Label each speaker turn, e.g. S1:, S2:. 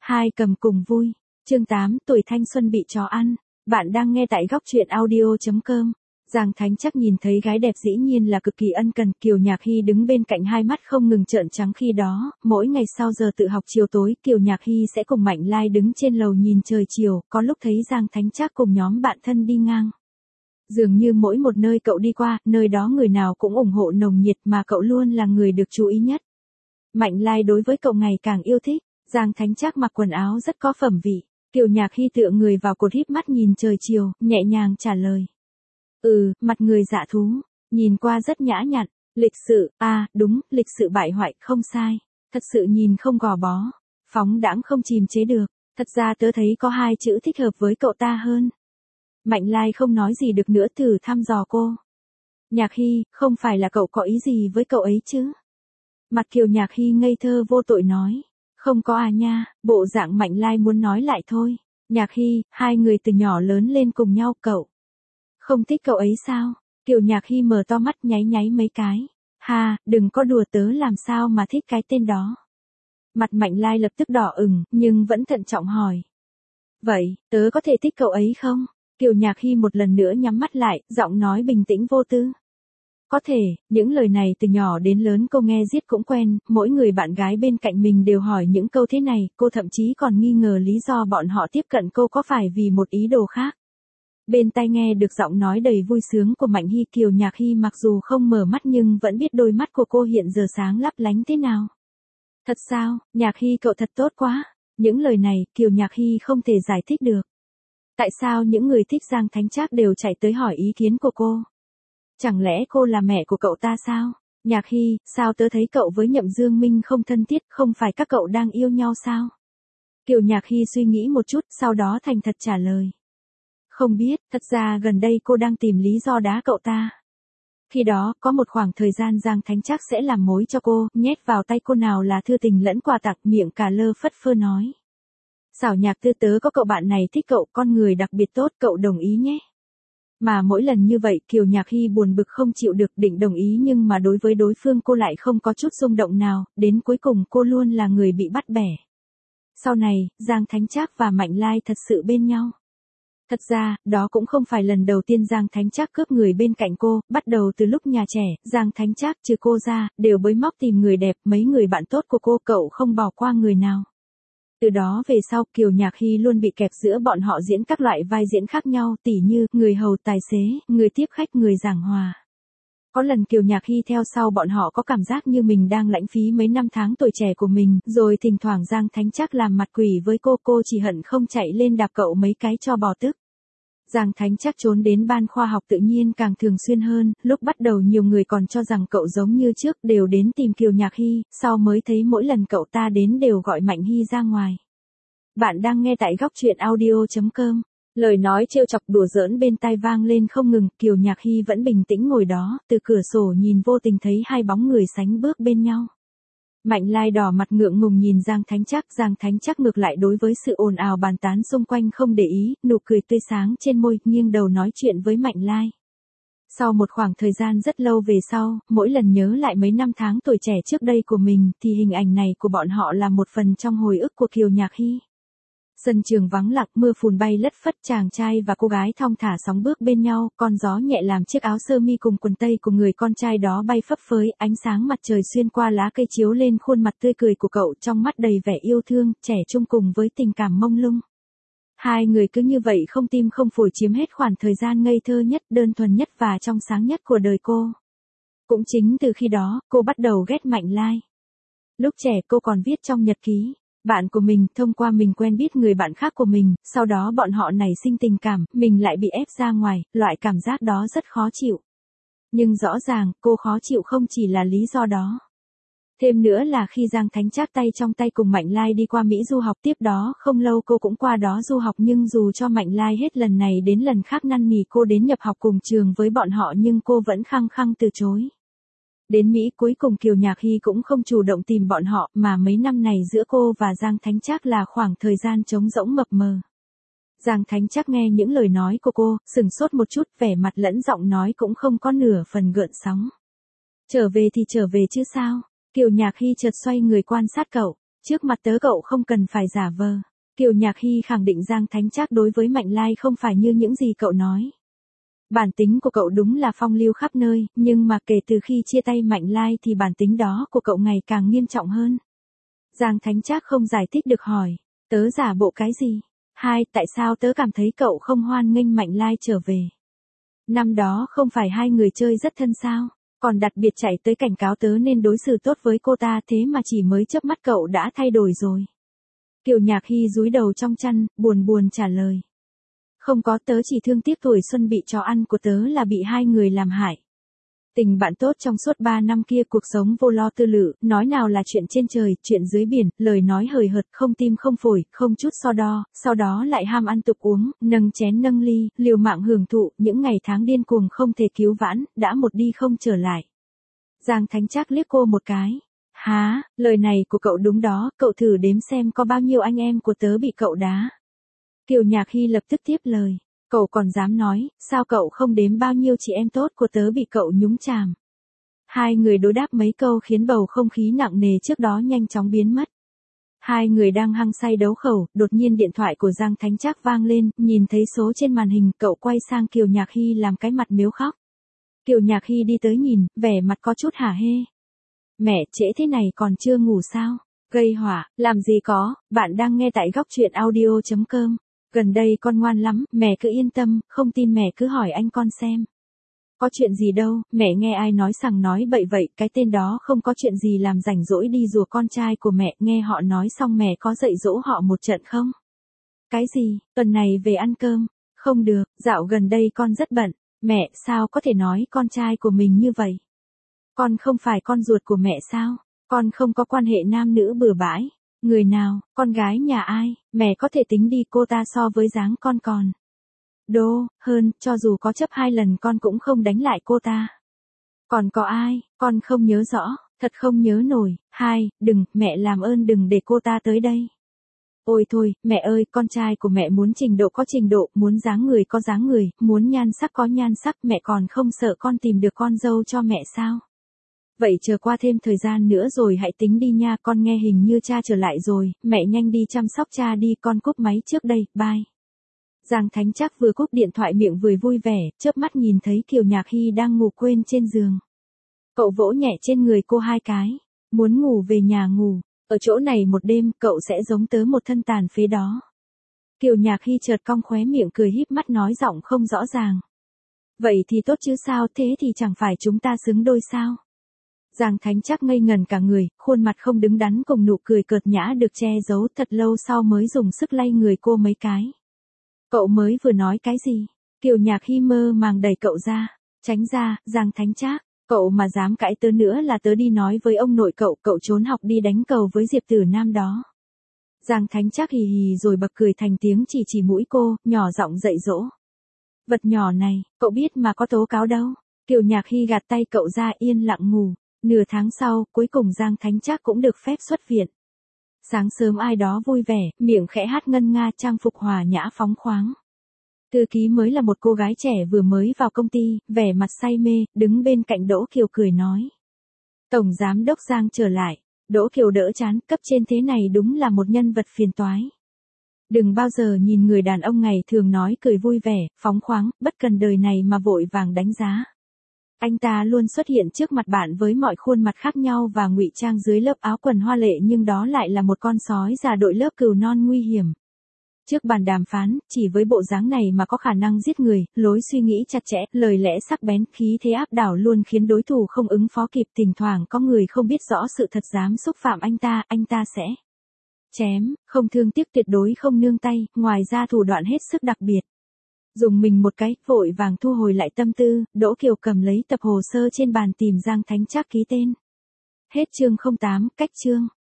S1: Hai cầm cùng vui. Chương 8, tuổi thanh xuân bị chó ăn. Bạn đang nghe tại góc truyện audio.com. Giang Thánh Trắc nhìn thấy gái đẹp dĩ nhiên là cực kỳ ân cần. Kiều Nhạc Hy đứng bên cạnh hai mắt không ngừng trợn trắng khi đó. Mỗi ngày sau giờ tự học chiều tối, Kiều Nhạc Hy sẽ cùng Mạnh Lai đứng trên lầu nhìn trời chiều. Có lúc thấy Giang Thánh Trắc cùng nhóm bạn thân đi ngang. Dường như mỗi một nơi cậu đi qua, nơi đó người nào cũng ủng hộ nồng nhiệt mà cậu luôn là người được chú ý nhất. Mạnh Lai đối với cậu ngày càng yêu thích. Giang Thánh Trắc mặc quần áo rất có phẩm vị. Kiều Nhạc Hy tựa người vào cột híp mắt nhìn trời chiều, nhẹ nhàng trả lời. Mặt người dạ thú, nhìn qua rất nhã nhặn, lịch sự, đúng, lịch sự bại hoại, không sai. Thật sự nhìn không gò bó, phóng đãng không chìm chế được. Thật ra tớ thấy có hai chữ thích hợp với cậu ta hơn. Mạnh Lai không nói gì được nữa, thử thăm dò cô. Nhạc Hy, không phải là cậu có ý gì với cậu ấy chứ? Mặt Kiều Nhạc Hy ngây thơ vô tội nói. Không có nha, bộ dạng Mạnh Lai muốn nói lại thôi. Nhạc Hy, hai người từ nhỏ lớn lên cùng nhau, cậu không thích cậu ấy sao? Kiều Nhạc Hy mở to mắt nháy nháy mấy cái. Đừng có đùa, tớ làm sao mà thích cái tên đó. Mặt Mạnh Lai lập tức đỏ ửng, nhưng vẫn thận trọng hỏi. Vậy, tớ có thể thích cậu ấy không? Kiều Nhạc Hy một lần nữa nhắm mắt lại, giọng nói bình tĩnh vô tư. Có thể, những lời này từ nhỏ đến lớn cô nghe riết cũng quen, mỗi người bạn gái bên cạnh mình đều hỏi những câu thế này, cô thậm chí còn nghi ngờ lý do bọn họ tiếp cận cô có phải vì một ý đồ khác. Bên tai nghe được giọng nói đầy vui sướng của Mạnh Hy, Kiều Nhạc Hy mặc dù không mở mắt nhưng vẫn biết đôi mắt của cô hiện giờ sáng lấp lánh thế nào. Thật sao, Nhạc Hy cậu thật tốt quá. Những lời này, Kiều Nhạc Hy không thể giải thích được. Tại sao những người thích Giang Thánh Trắc đều chạy tới hỏi ý kiến của cô? Chẳng lẽ cô là mẹ của cậu ta sao? Nhạc Hy, sao tớ thấy cậu với Nhậm Dương Minh không thân thiết, không phải các cậu đang yêu nhau sao? Kiều Nhạc Hy suy nghĩ một chút, sau đó thành thật trả lời. Không biết, thật ra gần đây cô đang tìm lý do đá cậu ta. Khi đó, có một khoảng thời gian Giang Thánh Trắc sẽ làm mối cho cô, nhét vào tay cô nào là thư tình lẫn quà tặng, miệng cả lơ phất phơ nói. Xảo Nhạc Tư, tớ có cậu bạn này thích cậu, con người đặc biệt tốt, cậu đồng ý nhé. Mà mỗi lần như vậy, Kiều Nhạc Hy buồn bực không chịu được, định đồng ý nhưng mà đối với đối phương cô lại không có chút rung động nào, đến cuối cùng cô luôn là người bị bắt bẻ. Sau này, Giang Thánh Trắc và Mạnh Lai thật sự bên nhau. Thật ra, đó cũng không phải lần đầu tiên Giang Thánh Trắc cướp người bên cạnh cô, bắt đầu từ lúc nhà trẻ, Giang Thánh Trắc trừ cô ra, đều bới móc tìm người đẹp, mấy người bạn tốt của cô, cậu không bỏ qua người nào. Từ đó về sau, Kiều Nhạc Hy luôn bị kẹp giữa bọn họ diễn các loại vai diễn khác nhau, tỉ như, người hầu tài xế, người tiếp khách, người giảng hòa. Có lần Kiều Nhạc Hy theo sau bọn họ có cảm giác như mình đang lãng phí mấy năm tháng tuổi trẻ của mình, rồi thỉnh thoảng Giang Thánh Trắc làm mặt quỷ với cô chỉ hận không chạy lên đạp cậu mấy cái cho bỏ tức. Giang Thánh Trắc trốn đến ban khoa học tự nhiên càng thường xuyên hơn, lúc bắt đầu nhiều người còn cho rằng cậu giống như trước đều đến tìm Kiều Nhạc Hy, sau mới thấy mỗi lần cậu ta đến đều gọi Mạnh Hy ra ngoài. Bạn đang nghe tại góc truyện audio.com. Lời nói trêu chọc đùa giỡn bên tai vang lên không ngừng, Kiều Nhạc Hy vẫn bình tĩnh ngồi đó, từ cửa sổ nhìn vô tình thấy hai bóng người sánh bước bên nhau. Mạnh Lai đỏ mặt ngượng ngùng nhìn Giang Thánh Trắc ngược lại đối với sự ồn ào bàn tán xung quanh không để ý, nụ cười tươi sáng trên môi, nghiêng đầu nói chuyện với Mạnh Lai. Sau một khoảng thời gian rất lâu về sau, mỗi lần nhớ lại mấy năm tháng tuổi trẻ trước đây của mình, thì hình ảnh này của bọn họ là một phần trong hồi ức của Kiều Nhạc Hy. Sân trường vắng lặng, mưa phùn bay lất phất, chàng trai và cô gái thong thả sóng bước bên nhau, con gió nhẹ làm chiếc áo sơ mi cùng quần tây của người con trai đó bay phấp phới, ánh sáng mặt trời xuyên qua lá cây chiếu lên khuôn mặt tươi cười của cậu, trong mắt đầy vẻ yêu thương, trẻ trung cùng với tình cảm mông lung. Hai người cứ như vậy không tim không phổi chiếm hết khoảng thời gian ngây thơ nhất, đơn thuần nhất và trong sáng nhất của đời cô. Cũng chính từ khi đó, cô bắt đầu ghét Mạnh Lai. Lúc trẻ cô còn viết trong nhật ký. Bạn của mình, thông qua mình quen biết người bạn khác của mình, sau đó bọn họ nảy sinh tình cảm, mình lại bị ép ra ngoài, loại cảm giác đó rất khó chịu. Nhưng rõ ràng, cô khó chịu không chỉ là lý do đó. Thêm nữa là khi Giang Thánh Trắc tay trong tay cùng Mạnh Lai đi qua Mỹ du học, tiếp đó không lâu cô cũng qua đó du học, nhưng dù cho Mạnh Lai hết lần này đến lần khác năn nỉ cô đến nhập học cùng trường với bọn họ nhưng cô vẫn khăng khăng từ chối. Đến Mỹ cuối cùng Kiều Nhạc Hy cũng không chủ động tìm bọn họ, mà mấy năm này giữa cô và Giang Thánh Trắc là khoảng thời gian trống rỗng mập mờ. Giang Thánh Trắc nghe những lời nói của cô, sừng sốt một chút, vẻ mặt lẫn giọng nói cũng không có nửa phần gợn sóng. Trở về thì trở về chứ sao? Kiều Nhạc Hy chợt xoay người quan sát cậu. Trước mặt tớ cậu không cần phải giả vờ. Kiều Nhạc Hy khẳng định Giang Thánh Trác đối với Mạnh Lai không phải như những gì cậu nói. Bản tính của cậu đúng là phong lưu khắp nơi, nhưng mà kể từ khi chia tay Mạnh Lai thì bản tính đó của cậu ngày càng nghiêm trọng hơn. Giang Thánh Trác không giải thích được hỏi, tớ giả bộ cái gì? Hai, tại sao tớ cảm thấy cậu không hoan nghênh Mạnh Lai trở về? Năm đó không phải hai người chơi rất thân sao, còn đặc biệt chạy tới cảnh cáo tớ nên đối xử tốt với cô ta, thế mà chỉ mới chớp mắt cậu đã thay đổi rồi. Kiều Nhạc Hy dúi đầu trong chăn, buồn buồn trả lời. Không có, tớ chỉ thương tiếc tuổi xuân bị chó ăn của tớ là bị hai người làm hại. Tình bạn tốt trong suốt 3 năm kia, cuộc sống vô lo tư lự, nói nào là chuyện trên trời, chuyện dưới biển, lời nói hời hợt, không tim không phổi, không chút so đo, sau đó lại ham ăn tục uống, nâng chén nâng ly, liều mạng hưởng thụ, những ngày tháng điên cuồng không thể cứu vãn, đã một đi không trở lại. Giang Thánh Trác liếc cô một cái. Há, lời này của cậu đúng đó, cậu thử đếm xem có bao nhiêu anh em của tớ bị cậu đá. Kiều Nhạc Hy lập tức tiếp lời. Cậu còn dám nói, sao cậu không đếm bao nhiêu chị em tốt của tớ bị cậu nhúng chàm. Hai người đối đáp mấy câu khiến bầu không khí nặng nề trước đó nhanh chóng biến mất. Hai người đang hăng say đấu khẩu, đột nhiên điện thoại của Giang Thánh Trác vang lên, nhìn thấy số trên màn hình, cậu quay sang Kiều Nhạc Hy làm cái mặt mếu khóc. Kiều Nhạc Hy đi tới nhìn, vẻ mặt có chút hả hê. Mẹ, trễ thế này còn chưa ngủ sao? Gây hỏa, làm gì có, bạn đang nghe tại góc truyện audio.com. Gần đây con ngoan lắm, mẹ cứ yên tâm, không tin mẹ cứ hỏi anh con xem. Có chuyện gì đâu, mẹ nghe ai nói sằng nói bậy vậy, cái tên đó không có chuyện gì làm rảnh rỗi đi rùa con trai của mẹ, nghe họ nói xong mẹ có dạy dỗ họ một trận không? Cái gì, tuần này về ăn cơm? Không được, dạo gần đây con rất bận. Mẹ, sao có thể nói con trai của mình như vậy? Con không phải con ruột của mẹ sao? Con không có quan hệ nam nữ bừa bãi. Người nào, con gái nhà ai, mẹ có thể tính đi, cô ta so với dáng con còn đô hơn, cho dù có chấp 2 lần con cũng không đánh lại cô ta. Còn có ai, con không nhớ rõ, thật không nhớ nổi. Hai, đừng, mẹ làm ơn đừng để cô ta tới đây. Ôi thôi, mẹ ơi, con trai của mẹ muốn trình độ có trình độ, muốn dáng người có dáng người, muốn nhan sắc có nhan sắc, mẹ còn không sợ con tìm được con dâu cho mẹ sao? Vậy chờ qua thêm thời gian nữa rồi hãy tính đi nha, con nghe hình như cha trở lại rồi, mẹ nhanh đi chăm sóc cha đi, con cúp máy trước đây, bye. Giang Thánh Trác vừa cúp điện thoại miệng vừa vui vẻ, chớp mắt nhìn thấy Kiều Nhạc Hy đang ngủ quên trên giường. Cậu vỗ nhẹ trên người cô 2 cái, muốn ngủ về nhà ngủ, ở chỗ này một đêm cậu sẽ giống tớ một thân tàn phế đó. Kiều Nhạc Hy chợt cong khóe miệng cười híp mắt nói giọng không rõ ràng. Vậy thì tốt chứ sao, thế thì chẳng phải chúng ta xứng đôi sao? Giang Thánh Trác ngây ngần cả người, khuôn mặt không đứng đắn cùng nụ cười cợt nhã được che giấu, thật lâu sau mới dùng sức lay người cô mấy cái. Cậu mới vừa nói cái gì? Kiều Nhạc Hy mơ màng đẩy cậu ra. Tránh ra, Giang Thánh Trác, cậu mà dám cãi tớ nữa là tớ đi nói với ông nội cậu, cậu trốn học đi đánh cầu với Diệp Tử Nam đó. Giang Thánh Trác hì hì rồi bật cười thành tiếng, chỉ mũi cô, nhỏ giọng dạy dỗ. Vật nhỏ này, cậu biết mà có tố cáo đâu. Kiều Nhạc Hy gạt tay cậu ra, yên lặng ngủ. Nửa tháng sau, cuối cùng Giang Thánh Trác cũng được phép xuất viện. Sáng sớm ai đó vui vẻ, miệng khẽ hát ngân nga, trang phục hòa nhã phóng khoáng. Thư ký mới là một cô gái trẻ vừa mới vào công ty, vẻ mặt say mê, đứng bên cạnh Đỗ Kiều cười nói. Tổng giám đốc Giang trở lại. Đỗ Kiều đỡ chán, cấp trên thế này đúng là một nhân vật phiền toái. Đừng bao giờ nhìn người đàn ông ngày thường nói cười vui vẻ, phóng khoáng, bất cần đời này mà vội vàng đánh giá. Anh ta luôn xuất hiện trước mặt bạn với mọi khuôn mặt khác nhau và ngụy trang dưới lớp áo quần hoa lệ, nhưng đó lại là một con sói già đội lớp cừu non nguy hiểm. Trước bàn đàm phán, chỉ với bộ dáng này mà có khả năng giết người, lối suy nghĩ chặt chẽ, lời lẽ sắc bén, khí thế áp đảo luôn khiến đối thủ không ứng phó kịp, thỉnh thoảng có người không biết rõ sự thật dám xúc phạm anh ta sẽ chém, không thương tiếc, tuyệt đối không nương tay, ngoài ra thủ đoạn hết sức đặc biệt. Dùng mình một cái, vội vàng thu hồi lại tâm tư, Đỗ Kiều cầm lấy tập hồ sơ trên bàn tìm Giang Thánh Trác ký tên. Hết chương 08, cách chương.